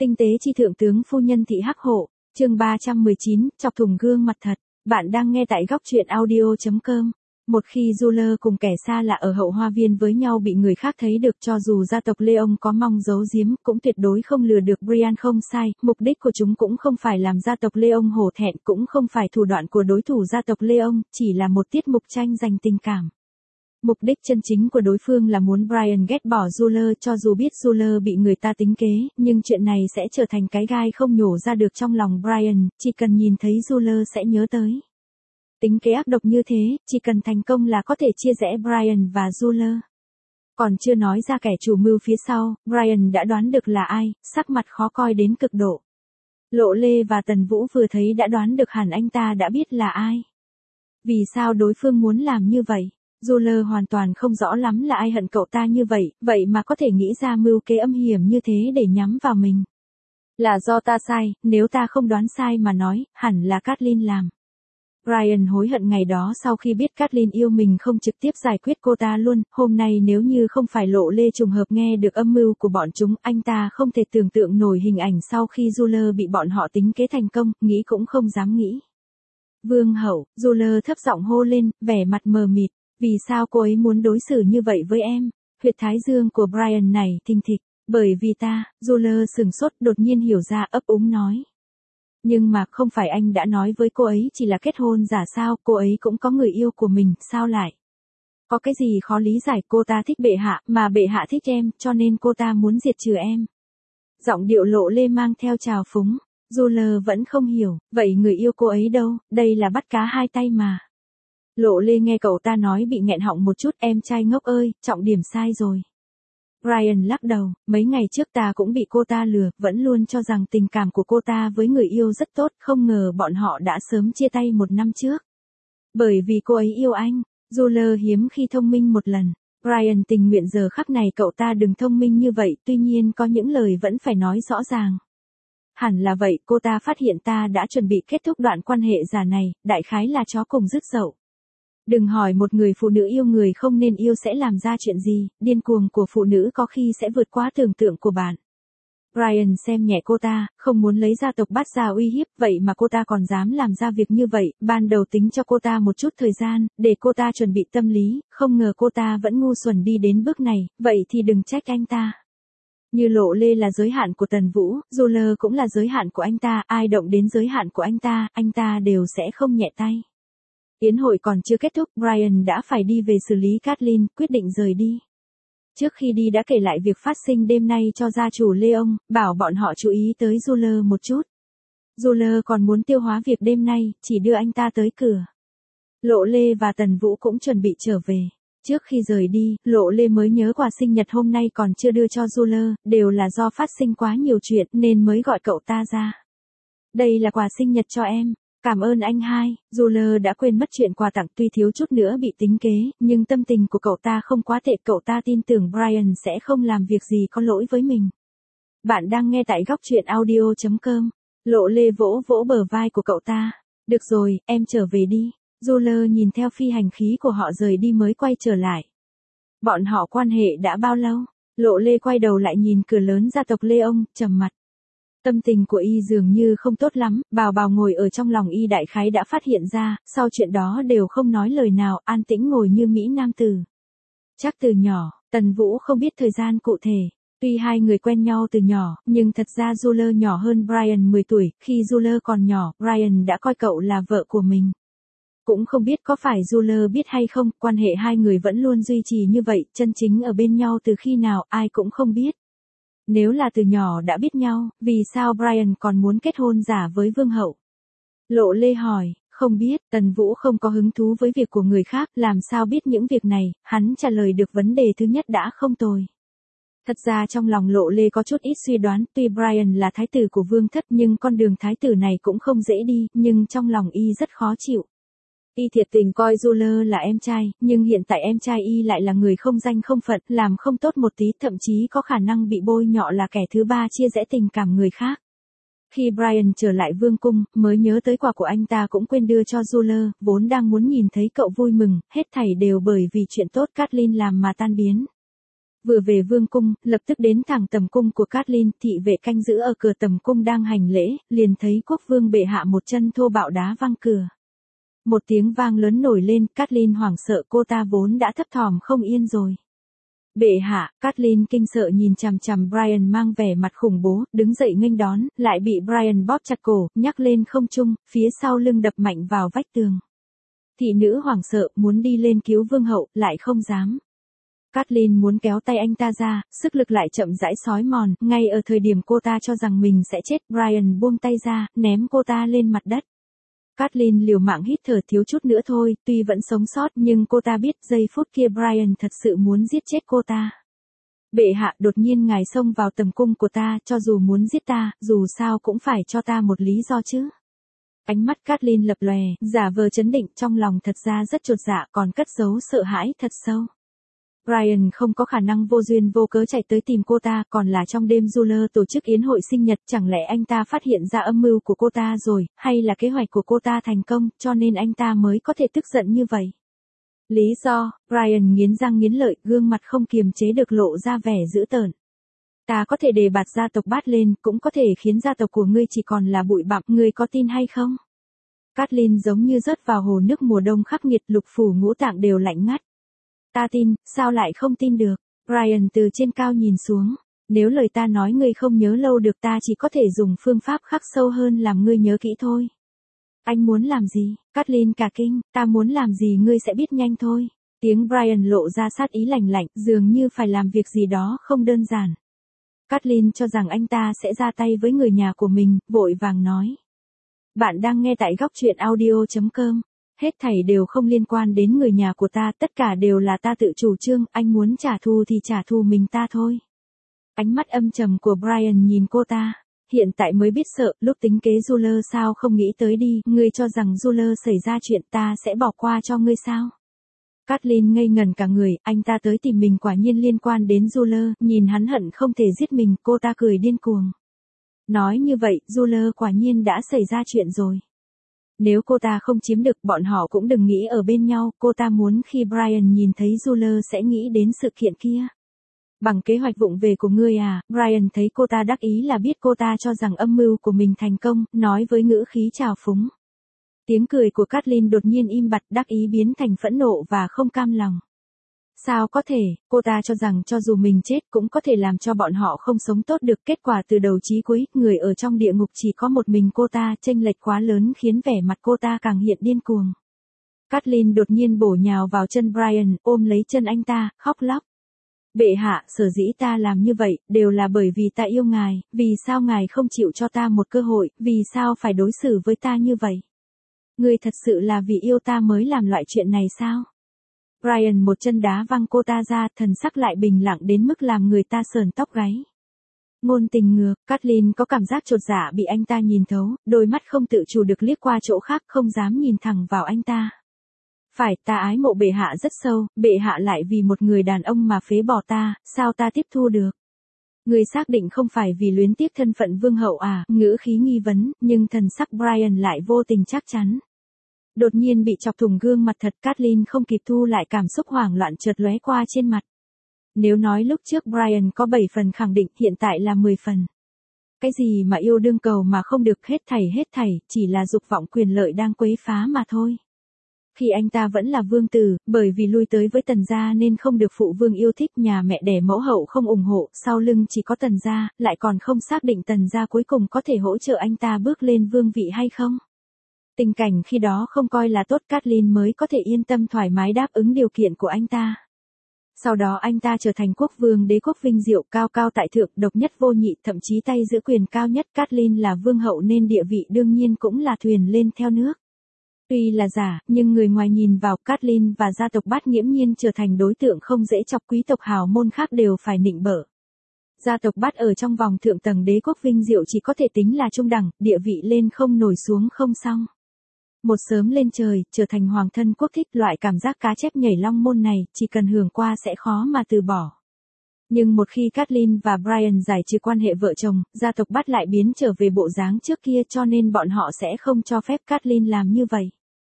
Tinh tế chi thượng tướng phu nhân thị hắc hộ, chương 319, chọc thủng gương mặt thật. Bạn đang nghe tại góc truyện audio.com. Một khi Juler cùng kẻ xa lạ ở hậu hoa viên với nhau bị người khác thấy được, cho dù gia tộc Leong có mong giấu giếm, cũng tuyệt đối không lừa được. Brian không sai, mục đích của chúng cũng không phải làm gia tộc Leong hổ thẹn, cũng không phải thủ đoạn của đối thủ gia tộc Leong, chỉ là một tiết mục tranh giành tình cảm. Mục đích chân chính của đối phương là muốn Brian ghét bỏ Juler, cho dù biết Juler bị người ta tính kế, nhưng chuyện này sẽ trở thành cái gai không nhổ ra được trong lòng Brian, chỉ cần nhìn thấy Juler sẽ nhớ tới. Tính kế ác độc như thế, chỉ cần thành công là có thể chia rẽ Brian và Juler. Còn chưa nói ra kẻ chủ mưu phía sau, Brian đã đoán được là ai, sắc mặt khó coi đến cực độ. Lộ Lê và Tần Vũ vừa thấy đã đoán được hẳn anh ta đã biết là ai. Vì sao đối phương muốn làm như vậy? Juler hoàn toàn không rõ lắm là ai hận cậu ta như vậy, vậy mà có thể nghĩ ra mưu kế âm hiểm như thế để nhắm vào mình. Là do ta sai, nếu ta không đoán sai mà nói, hẳn là Kathleen làm. Brian hối hận ngày đó sau khi biết Kathleen yêu mình không trực tiếp giải quyết cô ta luôn, hôm nay nếu như không phải Lộ Lê trùng hợp nghe được âm mưu của bọn chúng, anh ta không thể tưởng tượng nổi hình ảnh sau khi Juler bị bọn họ tính kế thành công, nghĩ cũng không dám nghĩ. Vương hậu, Juler thấp giọng hô lên, vẻ mặt mờ mịt. Vì sao cô ấy muốn đối xử như vậy với em? Huyệt thái dương của Brian này thình thịch. Bởi vì ta, Juler sừng sốt đột nhiên hiểu ra, ấp úng nói. Nhưng mà không phải anh đã nói với cô ấy chỉ là kết hôn giả sao, cô ấy cũng có người yêu của mình, sao lại? Có cái gì khó lý giải, cô ta thích bệ hạ, mà bệ hạ thích em, cho nên cô ta muốn diệt trừ em. Giọng điệu Lộ Lê mang theo trào phúng. Juler vẫn không hiểu, vậy người yêu cô ấy đâu, đây là bắt cá hai tay mà. Lộ Lê nghe cậu ta nói bị nghẹn họng một chút, em trai ngốc ơi, trọng điểm sai rồi. Brian lắc đầu, mấy ngày trước ta cũng bị cô ta lừa, vẫn luôn cho rằng tình cảm của cô ta với người yêu rất tốt, không ngờ bọn họ đã sớm chia tay 1 năm trước. Bởi vì cô ấy yêu anh, Juler hiếm khi thông minh một lần. Brian tình nguyện giờ khắc này cậu ta đừng thông minh như vậy, tuy nhiên có những lời vẫn phải nói rõ ràng. Hẳn là vậy, cô ta phát hiện ta đã chuẩn bị kết thúc đoạn quan hệ giả này, đại khái là chó cùng rứt dậu. Đừng hỏi một người phụ nữ yêu người không nên yêu sẽ làm ra chuyện gì, điên cuồng của phụ nữ có khi sẽ vượt quá tưởng tượng của bạn. Brian xem nhẹ cô ta, không muốn lấy gia tộc Bát ra uy hiếp, vậy mà cô ta còn dám làm ra việc như vậy, ban đầu tính cho cô ta một chút thời gian, để cô ta chuẩn bị tâm lý, không ngờ cô ta vẫn ngu xuẩn đi đến bước này, vậy thì đừng trách anh ta. Như Lộ Lê là giới hạn của Tần Vũ, Juler cũng là giới hạn của anh ta, ai động đến giới hạn của anh ta đều sẽ không nhẹ tay. Yến hội còn chưa kết thúc, Brian đã phải đi về xử lý Kathleen, quyết định rời đi. Trước khi đi đã kể lại việc phát sinh đêm nay cho gia chủ Leong, bảo bọn họ chú ý tới Juler một chút. Juler còn muốn tiêu hóa việc đêm nay, chỉ đưa anh ta tới cửa. Lộ Lê và Tần Vũ cũng chuẩn bị trở về. Trước khi rời đi, Lộ Lê mới nhớ quà sinh nhật hôm nay còn chưa đưa cho Juler, đều là do phát sinh quá nhiều chuyện nên mới gọi cậu ta ra. Đây là quà sinh nhật cho em. Cảm ơn anh hai, Juler đã quên mất chuyện quà tặng, tuy thiếu chút nữa bị tính kế, nhưng tâm tình của cậu ta không quá tệ, cậu ta tin tưởng Brian sẽ không làm việc gì có lỗi với mình. Bạn đang nghe tại góc truyện audio.com. Lộ Lê vỗ vỗ bờ vai của cậu ta. Được rồi, em trở về đi. Juler nhìn theo phi hành khí của họ rời đi mới quay trở lại. Bọn họ quan hệ đã bao lâu? Lộ Lê quay đầu lại nhìn cửa lớn gia tộc Leong, trầm mặt. Tâm tình của y dường như không tốt lắm, Bào Bào ngồi ở trong lòng y đại khái đã phát hiện ra, sau chuyện đó đều không nói lời nào, an tĩnh ngồi như Mỹ Nam tử. Chắc từ nhỏ, Tần Vũ không biết thời gian cụ thể. Tuy hai người quen nhau từ nhỏ, nhưng thật ra Juler nhỏ hơn Brian 10 tuổi, khi Juler còn nhỏ, Brian đã coi cậu là vợ của mình. Cũng không biết có phải Juler biết hay không, quan hệ hai người vẫn luôn duy trì như vậy, chân chính ở bên nhau từ khi nào, ai cũng không biết. Nếu là từ nhỏ đã biết nhau, vì sao Brian còn muốn kết hôn giả với vương hậu? Lộ Lê hỏi, không biết, Tần Vũ không có hứng thú với việc của người khác, làm sao biết những việc này, hắn trả lời được vấn đề thứ nhất đã không tồi. Thật ra trong lòng Lộ Lê có chút ít suy đoán, tuy Brian là thái tử của vương thất nhưng con đường thái tử này cũng không dễ đi, nhưng trong lòng y rất khó chịu. Y thiệt tình coi Juler là em trai, nhưng hiện tại em trai y lại là người không danh không phận, làm không tốt một tí, thậm chí có khả năng bị bôi nhọ là kẻ thứ ba chia rẽ tình cảm người khác. Khi Brian trở lại vương cung, mới nhớ tới quà của anh ta cũng quên đưa cho Juler, vốn đang muốn nhìn thấy cậu vui mừng, hết thảy đều bởi vì chuyện tốt Kathleen làm mà tan biến. Vừa về vương cung, lập tức đến thẳng tầm cung của Catelyn, thị vệ canh giữ ở cửa tầm cung đang hành lễ, liền thấy quốc vương bệ hạ một chân thô bạo đá văng cửa. Một tiếng vang lớn nổi lên, Catelyn hoảng sợ, cô ta vốn đã thấp thỏm không yên rồi. Bệ hạ, Catelyn kinh sợ nhìn chằm chằm Brian mang vẻ mặt khủng bố, đứng dậy nghênh đón, lại bị Brian bóp chặt cổ, nhắc lên không trung, phía sau lưng đập mạnh vào vách tường. Thị nữ hoảng sợ, muốn đi lên cứu vương hậu, lại không dám. Catelyn muốn kéo tay anh ta ra, sức lực lại chậm rãi xói mòn, ngay ở thời điểm cô ta cho rằng mình sẽ chết, Brian buông tay ra, ném cô ta lên mặt đất. Catelyn liều mạng hít thở, thiếu chút nữa thôi, tuy vẫn sống sót nhưng cô ta biết giây phút kia Brian thật sự muốn giết chết cô ta. Bệ hạ, đột nhiên ngài xông vào tầm cung của ta, cho dù muốn giết ta, dù sao cũng phải cho ta một lý do chứ. Ánh mắt Catelyn lập lòe, giả vờ trấn định, trong lòng thật ra rất chột dạ, còn cất giấu sợ hãi thật sâu. Brian không có khả năng vô duyên vô cớ chạy tới tìm cô ta, còn là trong đêm Juler tổ chức yến hội sinh nhật, chẳng lẽ anh ta phát hiện ra âm mưu của cô ta rồi, hay là kế hoạch của cô ta thành công, cho nên anh ta mới có thể tức giận như vậy. Lý do, Brian nghiến răng nghiến lợi, gương mặt không kiềm chế được lộ ra vẻ dữ tợn. Ta có thể đề bạt gia tộc Bát lên, cũng có thể khiến gia tộc của ngươi chỉ còn là bụi bặm, ngươi có tin hay không? Catelyn giống như rớt vào hồ nước mùa đông khắc nghiệt, lục phủ ngũ tạng đều lạnh ngắt. Ta tin, sao lại không tin được? Brian từ trên cao nhìn xuống. Nếu lời ta nói ngươi không nhớ lâu được, ta chỉ có thể dùng phương pháp khắc sâu hơn làm ngươi nhớ kỹ thôi. Anh muốn làm gì? Catelyn cả kinh, ta muốn làm gì ngươi sẽ biết nhanh thôi. Tiếng Brian lộ ra sát ý lạnh lạnh, dường như phải làm việc gì đó không đơn giản. Catelyn cho rằng anh ta sẽ ra tay với người nhà của mình, vội vàng nói. Bạn đang nghe tại góc truyện audio.com. Hết thảy đều không liên quan đến người nhà của ta, tất cả đều là ta tự chủ trương, anh muốn trả thù thì trả thù mình ta thôi. Ánh mắt âm trầm của Brian nhìn cô ta. Hiện tại mới biết sợ, lúc tính kế Juler sao không nghĩ tới đi, ngươi cho rằng Juler xảy ra chuyện ta sẽ bỏ qua cho ngươi sao? Catelyn ngây ngẩn cả người, anh ta tới tìm mình quả nhiên liên quan đến Juler, nhìn hắn hận không thể giết mình, cô ta cười điên cuồng. Nói như vậy, Juler quả nhiên đã xảy ra chuyện rồi. Nếu cô ta không chiếm được, bọn họ cũng đừng nghĩ ở bên nhau, cô ta muốn khi Brian nhìn thấy Juler sẽ nghĩ đến sự kiện kia. Bằng kế hoạch vụng về của ngươi à? Brian thấy cô ta đắc ý là biết cô ta cho rằng âm mưu của mình thành công, nói với ngữ khí trào phúng. Tiếng cười của Catelyn đột nhiên im bặt, đắc ý biến thành phẫn nộ và không cam lòng. Sao có thể, cô ta cho rằng cho dù mình chết cũng có thể làm cho bọn họ không sống tốt được, kết quả từ đầu chí cuối, người ở trong địa ngục chỉ có một mình cô ta, chênh lệch quá lớn khiến vẻ mặt cô ta càng hiện điên cuồng. Catelyn đột nhiên bổ nhào vào chân Brian, ôm lấy chân anh ta, khóc lóc. Bệ hạ, sở dĩ ta làm như vậy, đều là bởi vì ta yêu ngài, vì sao ngài không chịu cho ta một cơ hội, vì sao phải đối xử với ta như vậy? Ngươi thật sự là vì yêu ta mới làm loại chuyện này sao? Brian một chân đá văng cô ta ra, thần sắc lại bình lặng đến mức làm người ta sờn tóc gáy. Ngôn tình ngược, Catelyn có cảm giác chột dạ bị anh ta nhìn thấu, đôi mắt không tự chủ được liếc qua chỗ khác, không dám nhìn thẳng vào anh ta. Phải, ta ái mộ bệ hạ rất sâu, bệ hạ lại vì một người đàn ông mà phế bỏ ta, sao ta tiếp thu được? Người xác định không phải vì luyến tiếc thân phận vương hậu à? Ngữ khí nghi vấn, nhưng thần sắc Brian lại vô tình chắc chắn. Đột nhiên bị chọc thủng gương mặt thật, Catelyn không kịp thu lại cảm xúc hoảng loạn chợt lóe qua trên mặt. Nếu nói lúc trước Brian có 7 phần khẳng định, hiện tại là 10 phần. Cái gì mà yêu đương cầu mà không được, hết thảy, chỉ là dục vọng quyền lợi đang quấy phá mà thôi. Khi anh ta vẫn là vương tử, bởi vì lui tới với Tần gia nên không được phụ vương yêu thích, nhà mẹ đẻ mẫu hậu không ủng hộ, sau lưng chỉ có Tần gia, lại còn không xác định Tần gia cuối cùng có thể hỗ trợ anh ta bước lên vương vị hay không. Tình cảnh khi đó không coi là tốt, Catelyn mới có thể yên tâm thoải mái đáp ứng điều kiện của anh ta. Sau đó anh ta trở thành quốc vương, đế quốc vinh diệu, cao cao tại thượng, độc nhất vô nhị, thậm chí tay giữ quyền cao nhất. Catelyn là vương hậu nên địa vị đương nhiên cũng là thuyền lên theo nước. Tuy là giả, nhưng người ngoài nhìn vào, Catelyn và gia tộc Bát nghiễm nhiên trở thành đối tượng không dễ chọc, quý tộc hào môn khác đều phải nịnh bợ. Gia tộc Bát ở trong vòng thượng tầng đế quốc vinh diệu chỉ có thể tính là trung đẳng, địa vị lên không nổi xuống không xong. Một sớm lên trời, trở thành hoàng thân quốc thích, loại cảm giác cá chép nhảy long môn này, chỉ cần hưởng qua sẽ khó mà từ bỏ. Nhưng một khi Catelyn và Brian giải trừ quan hệ vợ chồng, gia tộc Bát lại biến trở về bộ dáng trước kia, cho nên bọn họ sẽ không cho phép Catelyn làm như vậy.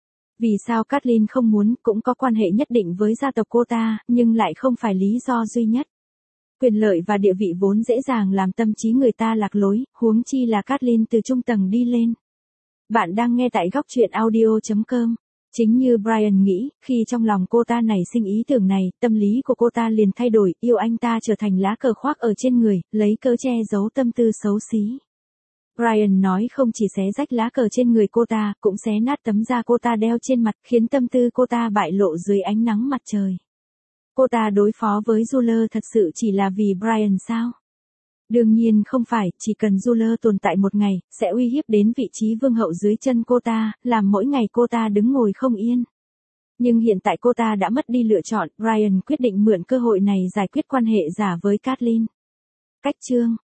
Vì sao Catelyn không muốn, cũng có quan hệ nhất định với gia tộc cô ta, nhưng lại không phải lý do duy nhất. Quyền lợi và địa vị vốn dễ dàng làm tâm trí người ta lạc lối, huống chi là Caitlyn từ trung tầng đi lên. Bạn đang nghe tại góc truyện audio.com. Chính như Brian nghĩ, khi trong lòng cô ta nảy sinh ý tưởng này, tâm lý của cô ta liền thay đổi, yêu anh ta trở thành lá cờ khoác ở trên người, lấy cớ che giấu tâm tư xấu xí. Brian nói không chỉ xé rách lá cờ trên người cô ta, cũng xé nát tấm da cô ta đeo trên mặt, khiến tâm tư cô ta bại lộ dưới ánh nắng mặt trời. Cô ta đối phó với Juler thật sự chỉ là vì Brian sao? Đương nhiên không phải, chỉ cần Juler tồn tại một ngày, sẽ uy hiếp đến vị trí vương hậu dưới chân cô ta, làm mỗi ngày cô ta đứng ngồi không yên. Nhưng hiện tại cô ta đã mất đi lựa chọn, Brian quyết định mượn cơ hội này giải quyết quan hệ giả với Caitlyn. Cách chương